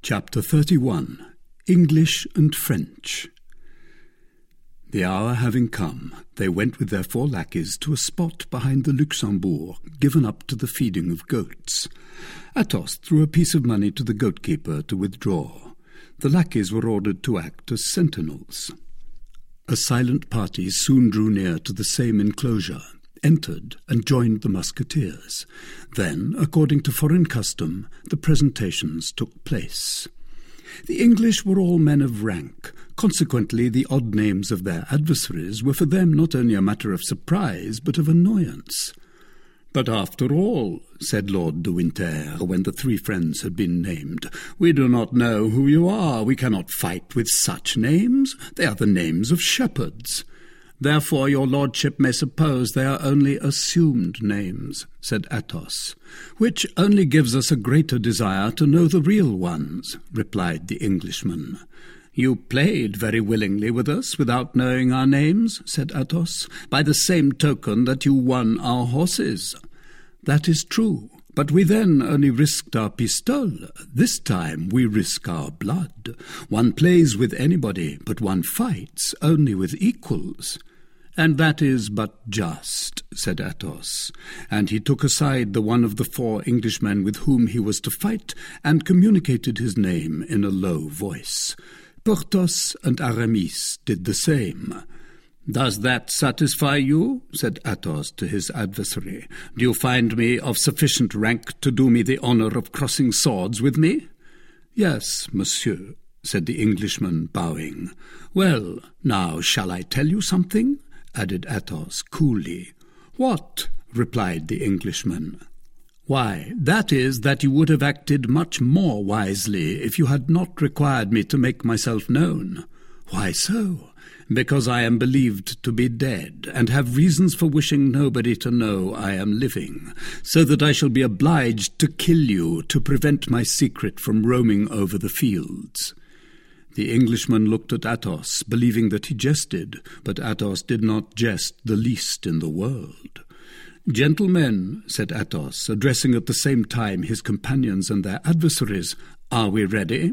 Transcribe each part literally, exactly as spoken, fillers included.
Chapter thirty-one. English and French. The hour having come, they went with their four lackeys to a spot behind the Luxembourg, given up to the feeding of goats. Athos threw a piece of money to the goat-keeper to withdraw. The lackeys were ordered to act as sentinels. A silent party soon drew near to the same enclosure, entered and joined the musketeers. Then, according to foreign custom, the presentations took place. The English were all men of rank. Consequently, the odd names of their adversaries were for them not only a matter of surprise, but of annoyance. "But after all," said Lord de Winter, when the three friends had been named, "we do not know who you are. We cannot fight with such names. They are the names of shepherds." "Therefore your lordship may suppose they are only assumed names," said Athos. "Which only gives us a greater desire to know the real ones," replied the Englishman. "You played very willingly with us without knowing our names," said Athos, "by the same token that you won our horses." "That is true, but we then only risked our pistole. This time we risk our blood. One plays with anybody, but one fights only with equals." "And that is but just," said Athos, and he took aside the one of the four Englishmen with whom he was to fight, and communicated his name in a low voice. Porthos and Aramis did the same. "Does that satisfy you?" said Athos to his adversary. "Do you find me of sufficient rank to do me the honour of crossing swords with me?" "Yes, monsieur," said the Englishman, bowing. "Well, now shall I tell you something?" added Athos coolly. "What?" replied the Englishman. "Why, that is that you would have acted much more wisely if you had not required me to make myself known." "Why so?" "Because I am believed to be dead, and have reasons for wishing nobody to know I am living, so that I shall be obliged to kill you to prevent my secret from roaming over the fields." The Englishman looked at Athos, believing that he jested, but Athos did not jest the least in the world. "Gentlemen," said Athos, addressing at the same time his companions and their adversaries, "are we ready?"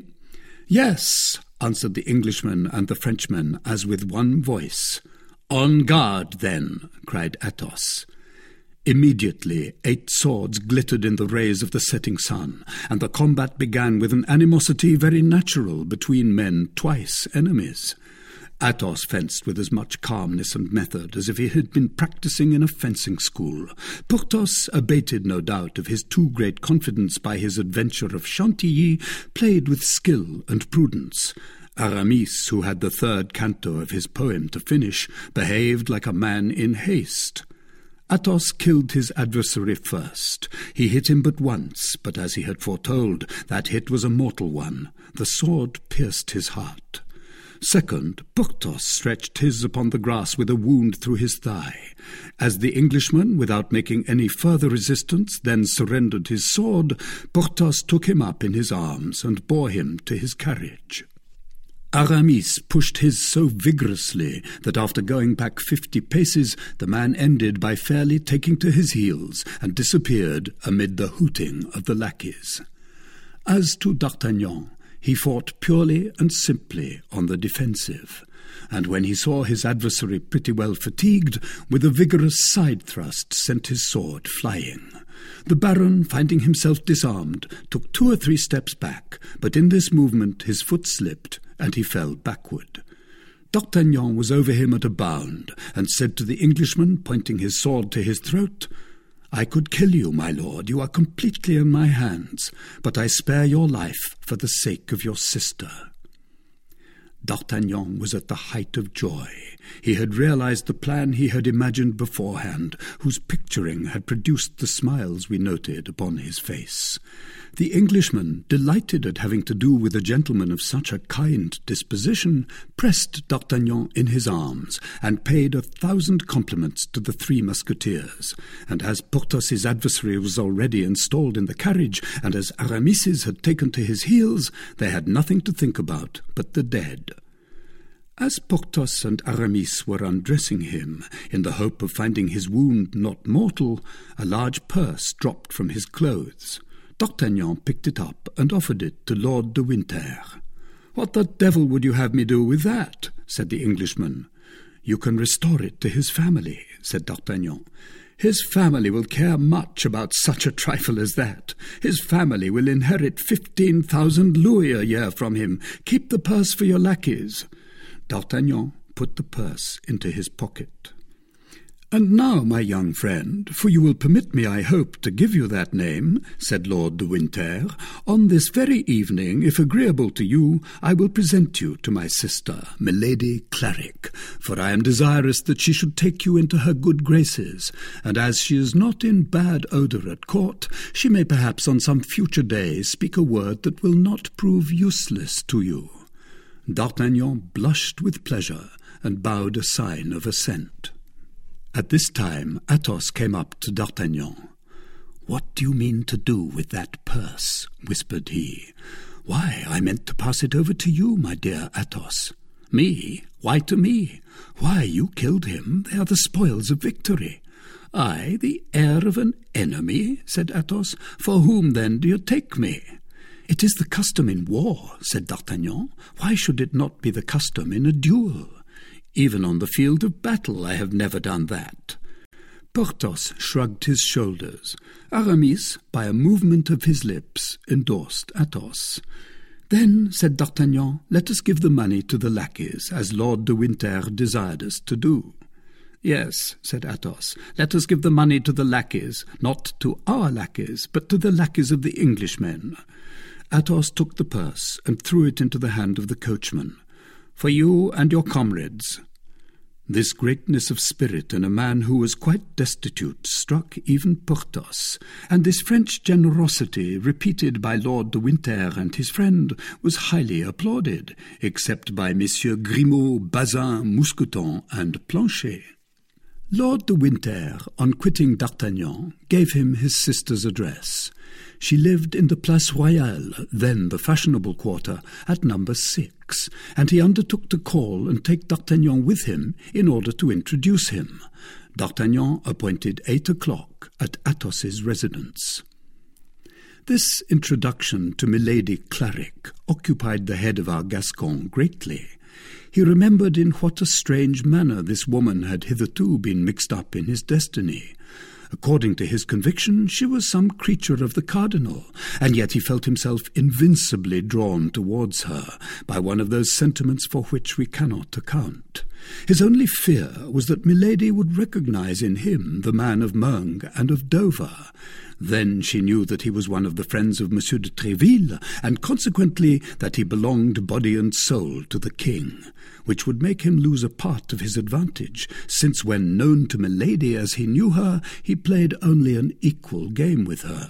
"Yes," answered the Englishman and the Frenchman, as with one voice. "On guard, then," cried Athos. Immediately eight swords glittered in the rays of the setting sun, and the combat began with an animosity very natural between men twice enemies. Athos fenced with as much calmness and method as if he had been practising in a fencing school. Porthos, abated no doubt of his too great confidence by his adventure of Chantilly, played with skill and prudence. Aramis, who had the third canto of his poem to finish, behaved like a man in haste. Athos killed his adversary first. He hit him but once, but as he had foretold, that hit was a mortal one. The sword pierced his heart. Second, Porthos stretched his upon the grass with a wound through his thigh. As the Englishman, without making any further resistance, then surrendered his sword, Porthos took him up in his arms and bore him to his carriage. Aramis pushed his so vigorously that after going back fifty paces, the man ended by fairly taking to his heels and disappeared amid the hooting of the lackeys. As to D'Artagnan, he fought purely and simply on the defensive, and when he saw his adversary pretty well fatigued, with a vigorous side thrust sent his sword flying. The Baron, finding himself disarmed, took two or three steps back, but in this movement his foot slipped, and he fell backward. D'Artagnan was over him at a bound, and said to the Englishman, pointing his sword to his throat, "I could kill you, my lord, you are completely in my hands, but I spare your life for the sake of your sister." D'Artagnan was at the height of joy. He had realized the plan he had imagined beforehand, whose picturing had produced the smiles we noted upon his face. The Englishman, delighted at having to do with a gentleman of such a kind disposition, pressed D'Artagnan in his arms, and paid a thousand compliments to the three musketeers. And as Porthos's adversary was already installed in the carriage, and as Aramis's had taken to his heels, they had nothing to think about but the dead. As Porthos and Aramis were undressing him, in the hope of finding his wound not mortal, a large purse dropped from his clothes. D'Artagnan picked it up and offered it to Lord de Winter. "What the devil would you have me do with that?" said the Englishman. "You can restore it to his family," said D'Artagnan. "His family will care much about such a trifle as that. His family will inherit fifteen thousand louis a year from him. Keep the purse for your lackeys." D'Artagnan put the purse into his pocket. "And now, my young friend, for you will permit me, I hope, to give you that name," said Lord de Winter, "on this very evening, if agreeable to you, I will present you to my sister, Milady Clarik, for I am desirous that she should take you into her good graces, and as she is not in bad odour at court, she may perhaps on some future day speak a word that will not prove useless to you." D'Artagnan blushed with pleasure and bowed a sign of assent. At this time Athos came up to D'Artagnan. "What do you mean to do with that purse?" whispered he. "Why, I meant to pass it over to you, my dear Athos." "Me? Why to me?" "Why, you killed him. They are the spoils of victory." "I, the heir of an enemy?" said Athos. "For whom, then, do you take me?" "It is the custom in war," said D'Artagnan. "Why should it not be the custom in a duel? Even on the field of battle I have never done that." Porthos shrugged his shoulders. Aramis, by a movement of his lips, endorsed Athos. "Then," said D'Artagnan, "let us give the money to the lackeys, as Lord de Winter desired us to do." "Yes," said Athos, "let us give the money to the lackeys, not to our lackeys, but to the lackeys of the Englishmen." Athos took the purse and threw it into the hand of the coachman. "For you and your comrades." This greatness of spirit in a man who was quite destitute struck even Porthos, and this French generosity, repeated by Lord de Winter and his friend, was highly applauded, except by Messieurs Grimaud, Bazin, Mousqueton, and Planchet. Lord de Winter, on quitting D'Artagnan, gave him his sister's address. She lived in the Place Royale, then the fashionable quarter, at number six, and he undertook to call and take D'Artagnan with him in order to introduce him. D'Artagnan appointed eight o'clock at Athos's residence. This introduction to Milady Clarik occupied the head of our Gascon greatly. He remembered in what a strange manner this woman had hitherto been mixed up in his destiny. According to his conviction, she was some creature of the cardinal, and yet he felt himself invincibly drawn towards her by one of those sentiments for which we cannot account. His only fear was that Milady would recognize in him the man of Meung and of Dover. Then she knew that he was one of the friends of Monsieur de Tréville, and consequently that he belonged body and soul to the king, which would make him lose a part of his advantage, since when known to Milady as he knew her, he played only an equal game with her.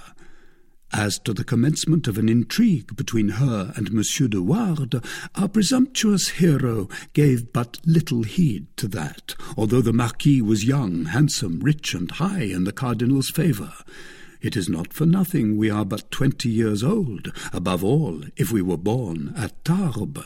As to the commencement of an intrigue between her and Monsieur de Wardes, our presumptuous hero gave but little heed to that, although the Marquis was young, handsome, rich, and high in the cardinal's favour. It is not for nothing we are but twenty years old, above all if we were born at Tarbes.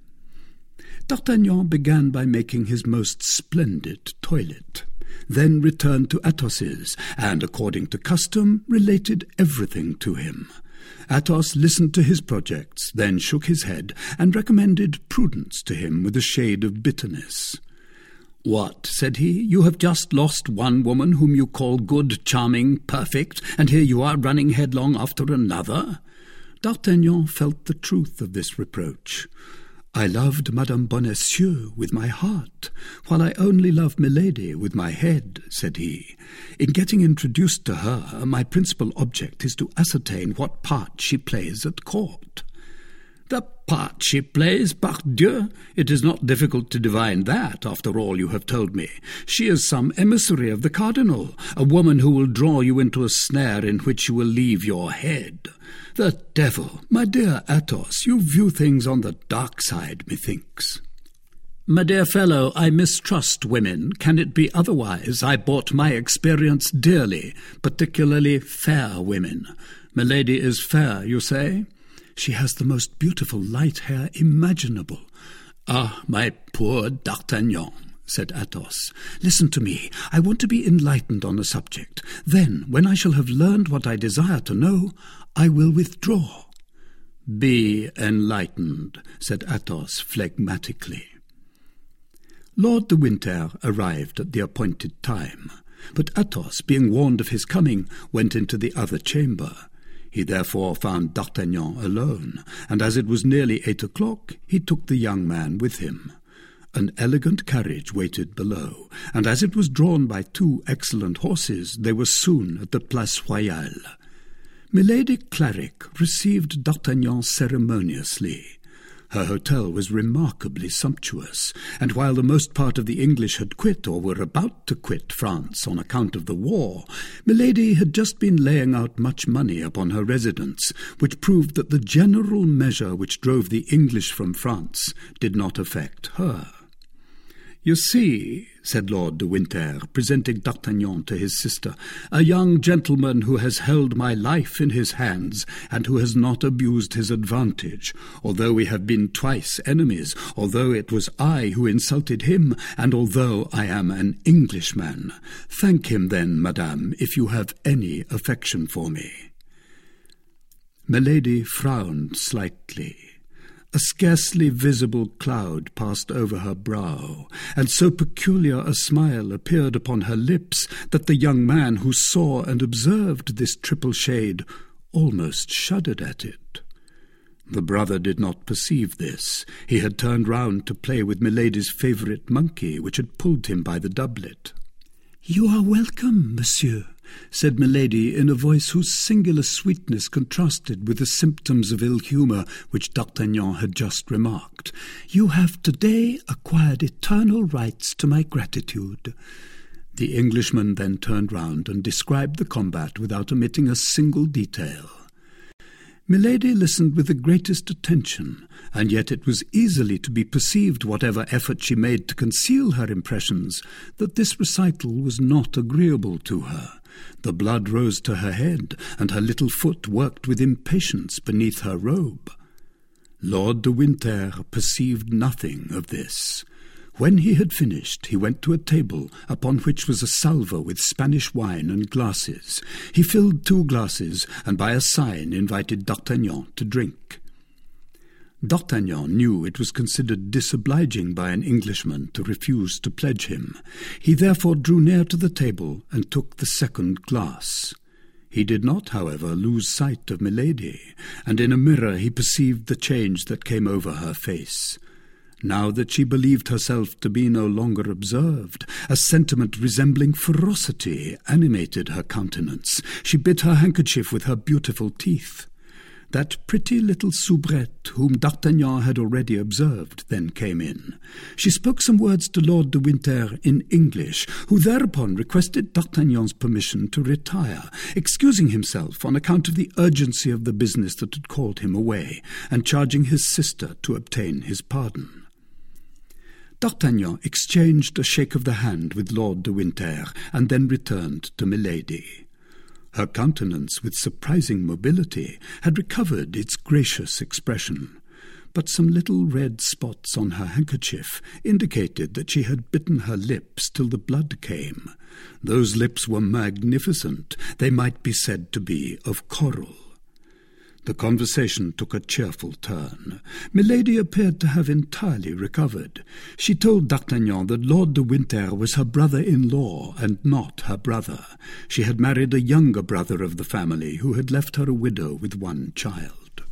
D'Artagnan began by making his most splendid toilet, then returned to Athos's, and, according to custom, related everything to him. Athos listened to his projects, then shook his head, and recommended prudence to him with a shade of bitterness. "What," said he, "you have just lost one woman whom you call good, charming, perfect, and here you are running headlong after another?" D'Artagnan felt the truth of this reproach. "I loved Madame Bonacieux with my heart, while I only love Milady with my head," said he. "In getting introduced to her, my principal object is to ascertain what part she plays at court." "The part she plays, pardieu! It is not difficult to divine that, after all you have told me. She is some emissary of the cardinal, a woman who will draw you into a snare in which you will leave your head. The devil! My dear Athos, you view things on the dark side, methinks." "My dear fellow, I mistrust women. Can it be otherwise? I bought my experience dearly, particularly fair women. Milady is fair, you say?" "She has the most beautiful light hair imaginable." "Ah, my poor D'Artagnan," said Athos. "Listen to me. I want to be enlightened on the subject. Then, when I shall have learned what I desire to know, I will withdraw." "Be enlightened," said Athos phlegmatically. Lord de Winter arrived at the appointed time, but Athos, being warned of his coming, went into the other chamber. He therefore found D'Artagnan alone, and as it was nearly eight o'clock, he took the young man with him. An elegant carriage waited below, and as it was drawn by two excellent horses, they were soon at the Place Royale. Milady Clarick received D'Artagnan ceremoniously. Her hotel was remarkably sumptuous, and while the most part of the English had quit or were about to quit France on account of the war, Milady had just been laying out much money upon her residence, which proved that the general measure which drove the English from France did not affect her. "You see," said Lord de Winter, presenting D'Artagnan to his sister, "a young gentleman who has held my life in his hands, and who has not abused his advantage, although we have been twice enemies, although it was I who insulted him, and although I am an Englishman. Thank him then, madame, if you have any affection for me." Milady frowned slightly. A scarcely visible cloud passed over her brow, and so peculiar a smile appeared upon her lips that the young man who saw and observed this triple shade almost shuddered at it. The brother did not perceive this. He had turned round to play with Milady's favourite monkey, which had pulled him by the doublet. "You are welcome, monsieur," said Milady in a voice whose singular sweetness contrasted with the symptoms of ill humour which D'Artagnan had just remarked. "You have today acquired eternal rights to my gratitude." The Englishman then turned round and described the combat without omitting a single detail. Milady listened with the greatest attention, and yet it was easily to be perceived, whatever effort she made to conceal her impressions, that this recital was not agreeable to her. The blood rose to her head, and her little foot worked with impatience beneath her robe. Lord de Winter perceived nothing of this. When he had finished, he went to a table upon which was a salver with Spanish wine and glasses. He filled two glasses, and by a sign invited D'Artagnan to drink. D'Artagnan knew it was considered disobliging by an Englishman to refuse to pledge him. He therefore drew near to the table and took the second glass. He did not, however, lose sight of Milady, and in a mirror he perceived the change that came over her face. Now that she believed herself to be no longer observed, a sentiment resembling ferocity animated her countenance. She bit her handkerchief with her beautiful teeth. That pretty little soubrette, whom D'Artagnan had already observed, then came in. She spoke some words to Lord de Winter in English, who thereupon requested D'Artagnan's permission to retire, excusing himself on account of the urgency of the business that had called him away, and charging his sister to obtain his pardon. D'Artagnan exchanged a shake of the hand with Lord de Winter, and then returned to Milady. Her countenance, with surprising mobility, had recovered its gracious expression, but some little red spots on her handkerchief indicated that she had bitten her lips till the blood came. Those lips were magnificent. They might be said to be of coral. The conversation took a cheerful turn. Milady appeared to have entirely recovered. She told D'Artagnan that Lord de Winter was her brother-in-law and not her brother. She had married a younger brother of the family who had left her a widow with one child.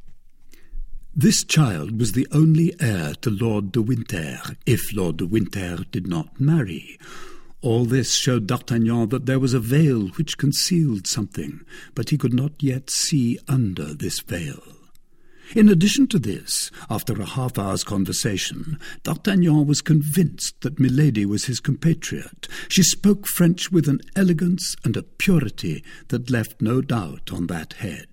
This child was the only heir to Lord de Winter, if Lord de Winter did not marry. All this showed D'Artagnan that there was a veil which concealed something, but he could not yet see under this veil. In addition to this, after a half-hour's conversation, D'Artagnan was convinced that Milady was his compatriot. She spoke French with an elegance and a purity that left no doubt on that head.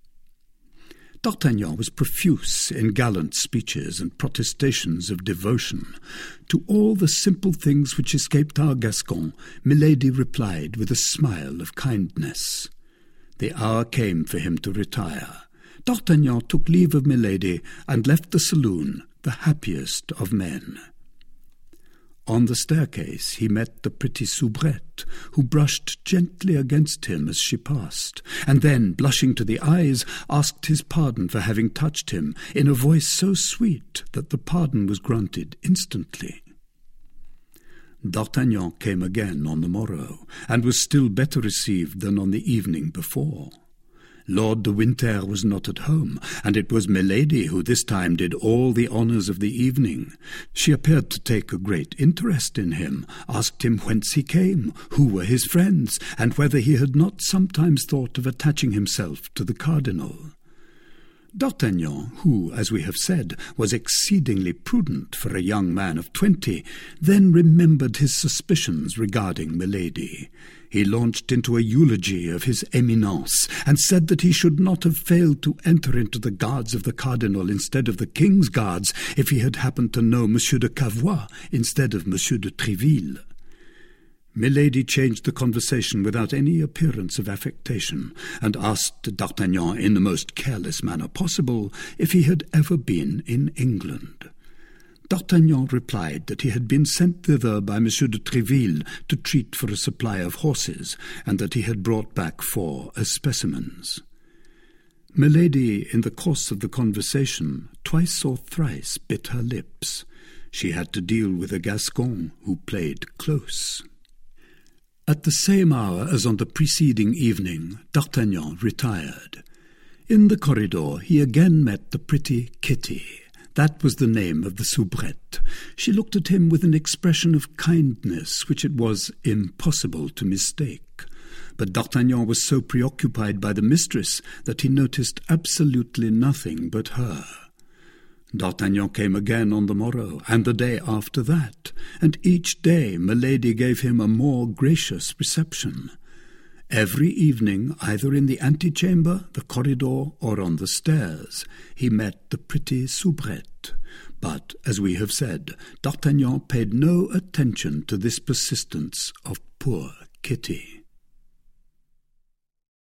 D'Artagnan was profuse in gallant speeches and protestations of devotion. To all the simple things which escaped our Gascon, Milady replied with a smile of kindness. The hour came for him to retire. D'Artagnan took leave of Milady and left the saloon, the happiest of men. On the staircase he met the pretty soubrette, who brushed gently against him as she passed, and then, blushing to the eyes, asked his pardon for having touched him, in a voice so sweet that the pardon was granted instantly. D'Artagnan came again on the morrow, and was still better received than on the evening before. Lord de Winter was not at home, and it was Milady who this time did all the honours of the evening. She appeared to take a great interest in him, asked him whence he came, who were his friends, and whether he had not sometimes thought of attaching himself to the cardinal. D'Artagnan, who, as we have said, was exceedingly prudent for a young man of twenty, then remembered his suspicions regarding Milady. He launched into a eulogy of his Eminence, and said that he should not have failed to enter into the guards of the cardinal instead of the king's guards if he had happened to know Monsieur de Cavois instead of Monsieur de Tréville. Milady changed the conversation without any appearance of affectation, and asked D'Artagnan in the most careless manner possible if he had ever been in England. D'Artagnan replied that he had been sent thither by Monsieur de Tréville to treat for a supply of horses, and that he had brought back four as specimens. Milady, in the course of the conversation, twice or thrice bit her lips. She had to deal with a Gascon who played close. At the same hour as on the preceding evening, D'Artagnan retired. In the corridor he again met the pretty Kitty. That was the name of the soubrette. She looked at him with an expression of kindness which it was impossible to mistake. But D'Artagnan was so preoccupied by the mistress that he noticed absolutely nothing but her. D'Artagnan came again on the morrow, and the day after that, and each day Milady gave him a more gracious reception. Every evening, either in the antechamber, the corridor, or on the stairs, he met the pretty soubrette. But, as we have said, D'Artagnan paid no attention to this persistence of poor Kitty.